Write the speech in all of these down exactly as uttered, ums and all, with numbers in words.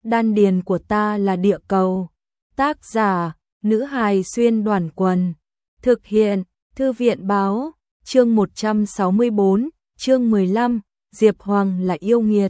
Đan điền của ta là địa cầu. Tác giả, nữ hài xuyên đoàn quần. Thực hiện, thư viện báo, chương một trăm sáu mươi bốn, chương mười lăm, Diệp Hoàng là yêu nghiệt.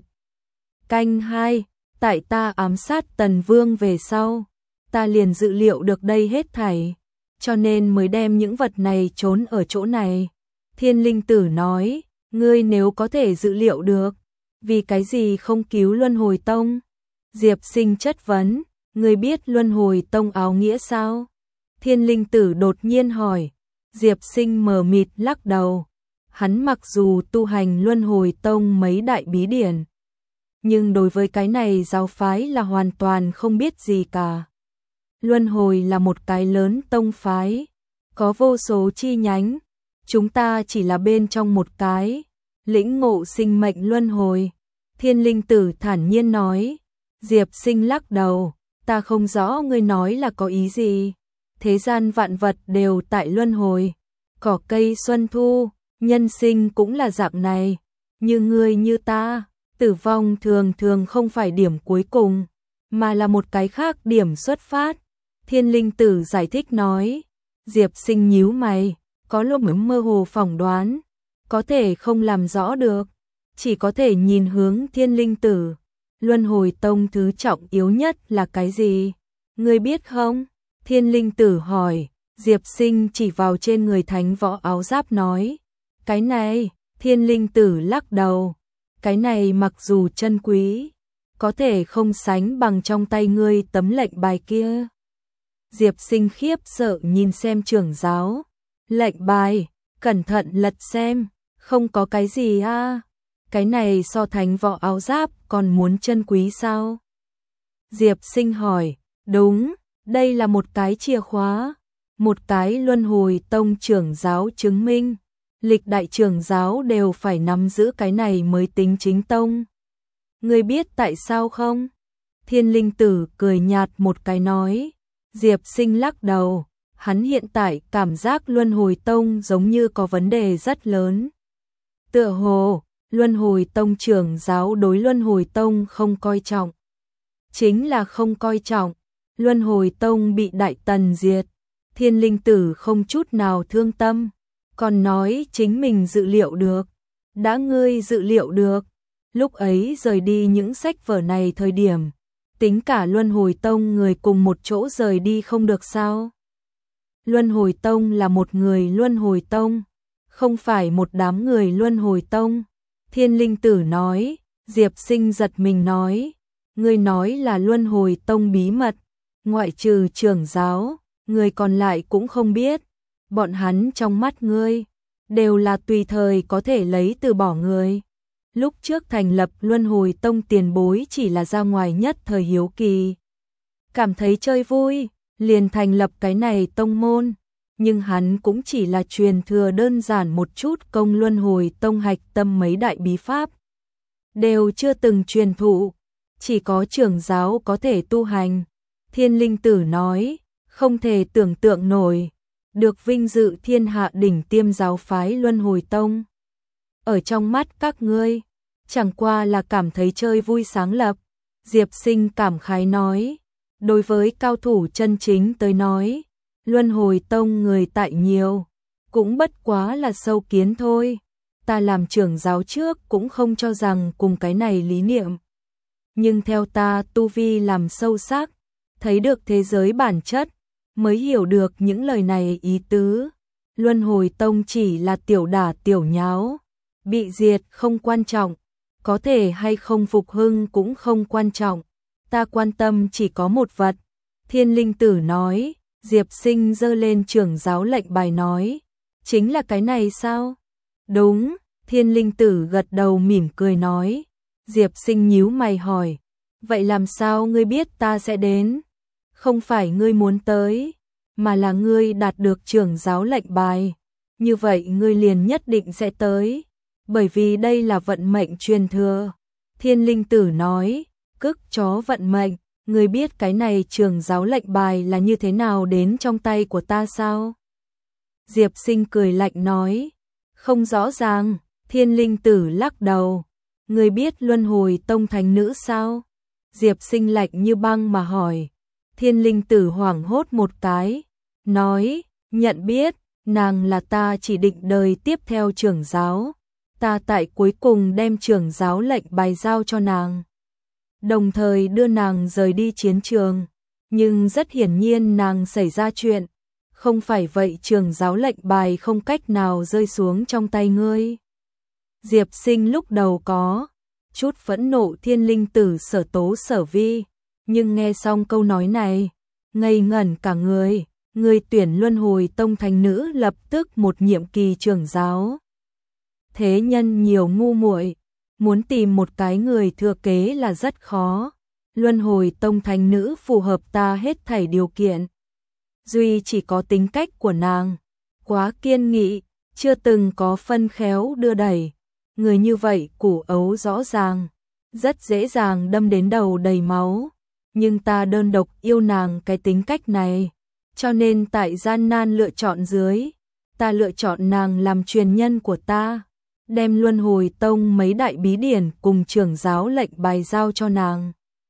Canh hai, tại ta ám sát Tần Vương về sau, ta liền dự liệu được đây hết thảy, cho nên mới đem những vật này trốn ở chỗ này. Thiên Linh Tử nói, ngươi nếu có thể dự liệu được, vì cái gì không cứu Luân Hồi Tông? Diệp Sinh chất vấn, ngươi biết Luân Hồi Tông áo nghĩa sao? Thiên Linh Tử đột nhiên hỏi. Diệp Sinh mờ mịt lắc đầu. Hắn mặc dù tu hành Luân Hồi Tông mấy đại bí điển, nhưng đối với cái này giáo phái là hoàn toàn không biết gì cả. Luân Hồi là một cái lớn tông phái, có vô số chi nhánh, chúng ta chỉ là bên trong một cái, lĩnh ngộ sinh mệnh Luân Hồi. Thiên Linh Tử thản nhiên nói. Diệp Sinh lắc đầu, ta không rõ ngươi nói là có ý gì. Thế gian vạn vật đều tại Luân Hồi, cỏ cây xuân thu, nhân sinh cũng là dạng này, như ngươi như ta, tử vong thường thường không phải điểm cuối cùng, mà là một cái khác điểm xuất phát. Thiên Linh Tử giải thích nói. Diệp Sinh nhíu mày, có lúc mơ hồ phỏng đoán, có thể không làm rõ được, chỉ có thể nhìn hướng Thiên Linh Tử. Luân Hồi Tông thứ trọng yếu nhất là cái gì? Ngươi biết không? Thiên Linh Tử hỏi. Diệp Sinh chỉ vào trên người thánh võ áo giáp nói. Cái này, Thiên Linh Tử lắc đầu. Cái này mặc dù chân quý, có thể không sánh bằng trong tay ngươi tấm lệnh bài kia. Diệp Sinh khiếp sợ nhìn xem trưởng giáo. Lệnh bài, cẩn thận lật xem, không có cái gì à? Cái này so thánh võ áo giáp còn muốn chân quý sao? Diệp Sinh hỏi. Đúng, đây là một cái chìa khóa, một cái Luân Hồi Tông trưởng giáo chứng minh, lịch đại trưởng giáo đều phải nắm giữ cái này mới tính chính tông. Ngươi biết tại sao không? Thiên Linh Tử cười nhạt một cái nói. Diệp Sinh lắc đầu, hắn hiện tại cảm giác Luân Hồi Tông giống như có vấn đề rất lớn. Tựa hồ, Luân Hồi Tông trưởng giáo đối Luân Hồi Tông không coi trọng. Chính là không coi trọng, Luân Hồi Tông bị Đại Tần diệt. Thiên Linh Tử không chút nào thương tâm, còn nói chính mình dự liệu được. Đã ngươi dự liệu được, lúc ấy rời đi những sách vở này thời điểm, tính cả Luân Hồi Tông người cùng một chỗ rời đi không được sao? Luân Hồi Tông là một người Luân Hồi Tông, không phải một đám người Luân Hồi Tông. Thiên Linh Tử nói. Diệp Sinh giật mình nói. Ngươi nói là Luân Hồi Tông bí mật, ngoại trừ trưởng giáo, người còn lại cũng không biết. Bọn hắn trong mắt ngươi đều là tùy thời có thể lấy từ bỏ người. Lúc trước thành lập Luân Hồi Tông tiền bối chỉ là ra ngoài nhất thời hiếu kỳ, cảm thấy chơi vui, liền thành lập cái này tông môn. Nhưng hắn cũng chỉ là truyền thừa đơn giản một chút, công Luân Hồi Tông hạch tâm mấy đại bí pháp đều chưa từng truyền thụ, chỉ có trưởng giáo có thể tu hành. Thiên Linh Tử nói, không thể tưởng tượng nổi, được vinh dự thiên hạ đỉnh tiêm giáo phái Luân Hồi Tông. Ở trong mắt các ngươi, chẳng qua là cảm thấy chơi vui sáng lập. Diệp Sinh cảm khái nói, đối với cao thủ chân chính tới nói, Luân Hồi Tông người tại nhiều, cũng bất quá là sâu kiến thôi. Ta làm trưởng giáo trước cũng không cho rằng cùng cái này lý niệm. Nhưng theo ta tu vi làm sâu sắc, thấy được thế giới bản chất, mới hiểu được những lời này ý tứ. Luân Hồi Tông chỉ là tiểu đả tiểu nháo, bị diệt không quan trọng, có thể hay không phục hưng cũng không quan trọng. Ta quan tâm chỉ có một vật. Thiên Linh Tử nói. Diệp Sinh giơ lên trưởng giáo lệnh bài nói. Chính là cái này sao? Đúng. Thiên Linh Tử gật đầu mỉm cười nói. Diệp Sinh nhíu mày hỏi. Vậy làm sao ngươi biết ta sẽ đến? Không phải ngươi muốn tới, mà là ngươi đạt được trưởng giáo lệnh bài. Như vậy ngươi liền nhất định sẽ tới, bởi vì đây là vận mệnh truyền thừa. Thiên Linh Tử nói. Cức chó vận mệnh. Ngươi biết cái này trưởng giáo lệnh bài là như thế nào đến trong tay của ta sao? Diệp Sinh cười lạnh nói. Không rõ ràng. Thiên Linh Tử lắc đầu. Ngươi biết Luân Hồi Tông thánh nữ sao? Diệp Sinh lạnh như băng mà hỏi. Thiên linh tử hoảng hốt một cái, nói, nhận biết, nàng là ta chỉ định đời tiếp theo trưởng giáo. Ta tại cuối cùng đem trưởng giáo lệnh bài giao cho nàng, đồng thời đưa nàng rời đi chiến trường. Nhưng rất hiển nhiên nàng xảy ra chuyện, không phải vậy trưởng giáo lệnh bài không cách nào rơi xuống trong tay ngươi. Diệp Sinh lúc đầu có chút phẫn nộ thiên linh tử sở tố sở vi, nhưng nghe xong câu nói này, ngây ngẩn cả người. Người tuyển luân hồi tông thánh nữ lập tức một nhiệm kỳ trưởng giáo. Thế nhân nhiều ngu muội, muốn tìm một cái người thừa kế là rất khó. Luân hồi tông thánh nữ phù hợp ta hết thảy điều kiện. Duy chỉ có tính cách của nàng quá kiên nghị, chưa từng có phân khéo đưa đẩy. Người như vậy củ ấu rõ ràng, rất dễ dàng đâm đến đầu đầy máu. Nhưng ta đơn độc yêu nàng cái tính cách này, cho nên tại gian nan lựa chọn dưới, ta lựa chọn nàng làm truyền nhân của ta, đem luân hồi tông mấy đại bí điển cùng trưởng giáo lệnh bài giao cho nàng.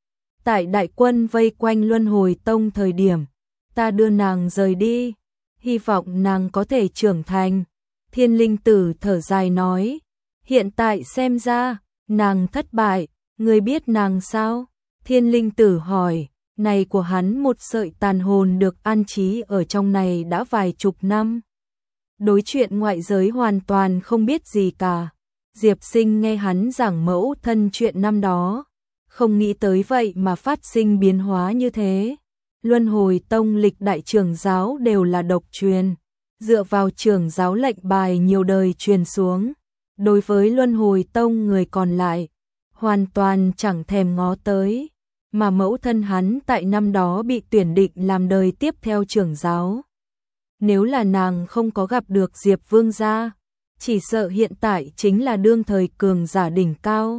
Tại đại quân vây quanh luân hồi tông thời điểm, ta đưa nàng rời đi, hy vọng nàng có thể trưởng thành. Thiên linh tử thở dài nói, hiện tại xem ra, nàng thất bại, ngươi biết nàng sao? Thiên linh tử hỏi, này của hắn một sợi tàn hồn được an trí ở trong này đã vài chục năm. Đối chuyện ngoại giới hoàn toàn không biết gì cả. Diệp Sinh nghe hắn giảng mẫu thân chuyện năm đó, không nghĩ tới vậy mà phát sinh biến hóa như thế. Luân hồi tông lịch đại trưởng giáo đều là độc truyền, dựa vào trưởng giáo lệnh bài nhiều đời truyền xuống. Đối với luân hồi tông người còn lại, hoàn toàn chẳng thèm ngó tới. Mà mẫu thân hắn tại năm đó bị tuyển định làm đời tiếp theo trưởng giáo. Nếu là nàng không có gặp được Diệp Vương gia, chỉ sợ hiện tại chính là đương thời cường giả đỉnh cao.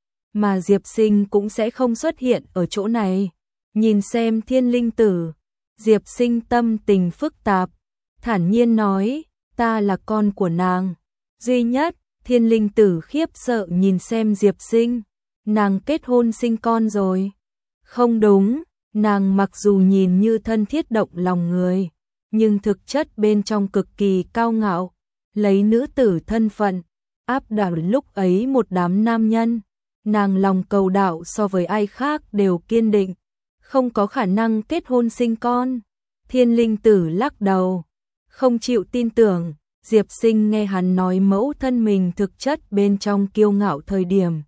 Mà Diệp Sinh cũng sẽ không xuất hiện ở chỗ này. Nhìn xem thiên linh tử, Diệp Sinh tâm tình phức tạp, thản nhiên nói, ta là con của nàng duy nhất. Thiên linh tử khiếp sợ nhìn xem Diệp Sinh, nàng kết hôn sinh con rồi. Không đúng, nàng mặc dù nhìn như thân thiết động lòng người, nhưng thực chất bên trong cực kỳ cao ngạo, lấy nữ tử thân phận, áp đảo lúc ấy một đám nam nhân. Nàng lòng cầu đạo so với ai khác đều kiên định, không có khả năng kết hôn sinh con. Thiên linh tử lắc đầu, không chịu tin tưởng. Diệp Sinh nghe hắn nói mẫu thân mình thực chất bên trong kiêu ngạo thời điểm,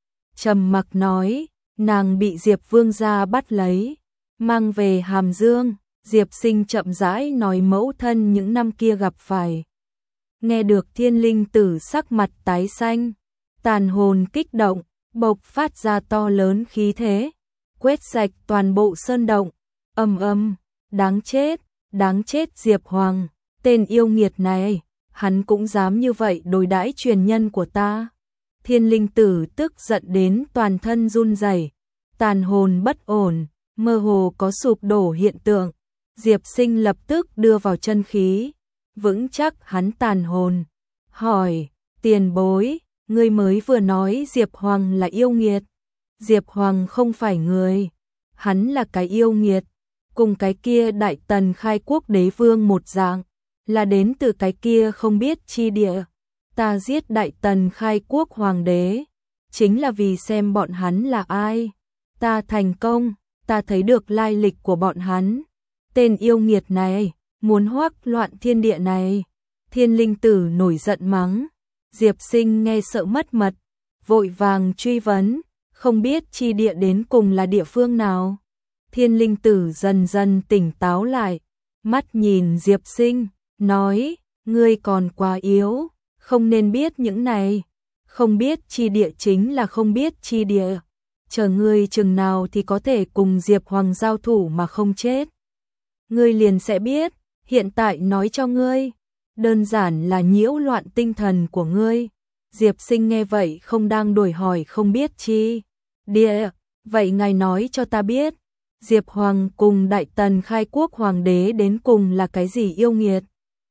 trầm mặc nói, nàng bị Diệp Vương gia bắt lấy, mang về Hàm Dương. Diệp Sinh chậm rãi nói mẫu thân những năm kia gặp phải. Nghe được thiên linh tử sắc mặt tái xanh, tàn hồn kích động, bộc phát ra to lớn khí thế, quét sạch toàn bộ sơn động. Ầm ầm, đáng chết, đáng chết Diệp Hoàng, tên yêu nghiệt này, hắn cũng dám như vậy đối đãi truyền nhân của ta. Thiên linh tử tức giận đến toàn thân run rẩy, tàn hồn bất ổn, mơ hồ có sụp đổ hiện tượng. Diệp Sinh lập tức đưa vào chân khí, vững chắc hắn tàn hồn, hỏi, tiền bối, ngươi mới vừa nói Diệp Hoàng là yêu nghiệt. Diệp Hoàng không phải người, hắn là cái yêu nghiệt, cùng cái kia đại tần khai quốc đế vương một dạng, là đến từ cái kia không biết chi địa. Ta giết đại tần khai quốc hoàng đế, chính là vì xem bọn hắn là ai. Ta thành công, ta thấy được lai lịch của bọn hắn. Tên yêu nghiệt này, muốn hoắc loạn thiên địa này. Thiên linh tử nổi giận mắng. Diệp Sinh nghe sợ mất mật, vội vàng truy vấn, không biết chi địa đến cùng là địa phương nào. Thiên linh tử dần dần tỉnh táo lại, mắt nhìn Diệp Sinh, nói, ngươi còn quá yếu, không nên biết những này. Không biết chi địa chính là không biết chi địa. Chờ ngươi chừng nào thì có thể cùng Diệp Hoàng giao thủ mà không chết. Ngươi liền sẽ biết, hiện tại nói cho ngươi, đơn giản là nhiễu loạn tinh thần của ngươi. Diệp Sinh nghe vậy không đang đổi hỏi không biết chi địa, vậy ngài nói cho ta biết, Diệp Hoàng cùng đại tần khai quốc hoàng đế đến cùng là cái gì yêu nghiệt?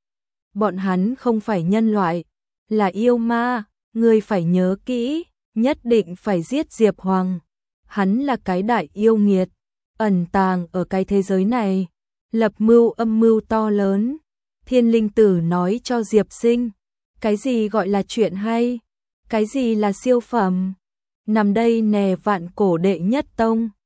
Bọn hắn không phải nhân loại, là yêu ma, ngươi phải nhớ kỹ, nhất định phải giết Diệp Hoàng. hắn là cái đại yêu nghiệt, ẩn tàng ở cái thế giới này, lập mưu âm mưu to lớn. Thiên Linh Tử nói cho Diệp Sinh, cái gì gọi là chuyện hay, cái gì là siêu phẩm, nằm đây nè vạn cổ đệ nhất tông.